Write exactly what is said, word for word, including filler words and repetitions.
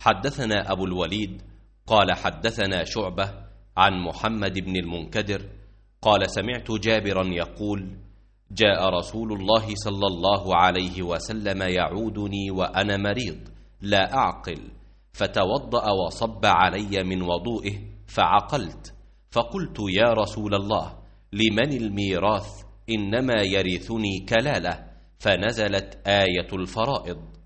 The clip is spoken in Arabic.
حدثنا أبو الوليد قال حدثنا شعبة عن محمد بن المنكدر قال سمعت جابرا يقول جاء رسول الله صلى الله عليه وسلم يعودني وأنا مريض لا أعقل، فتوضأ وصب علي من وضوئه فعقلت، فقلت يا رسول الله لمن الميراث؟ إنما يرثني كلالة، فنزلت آية الفرائض.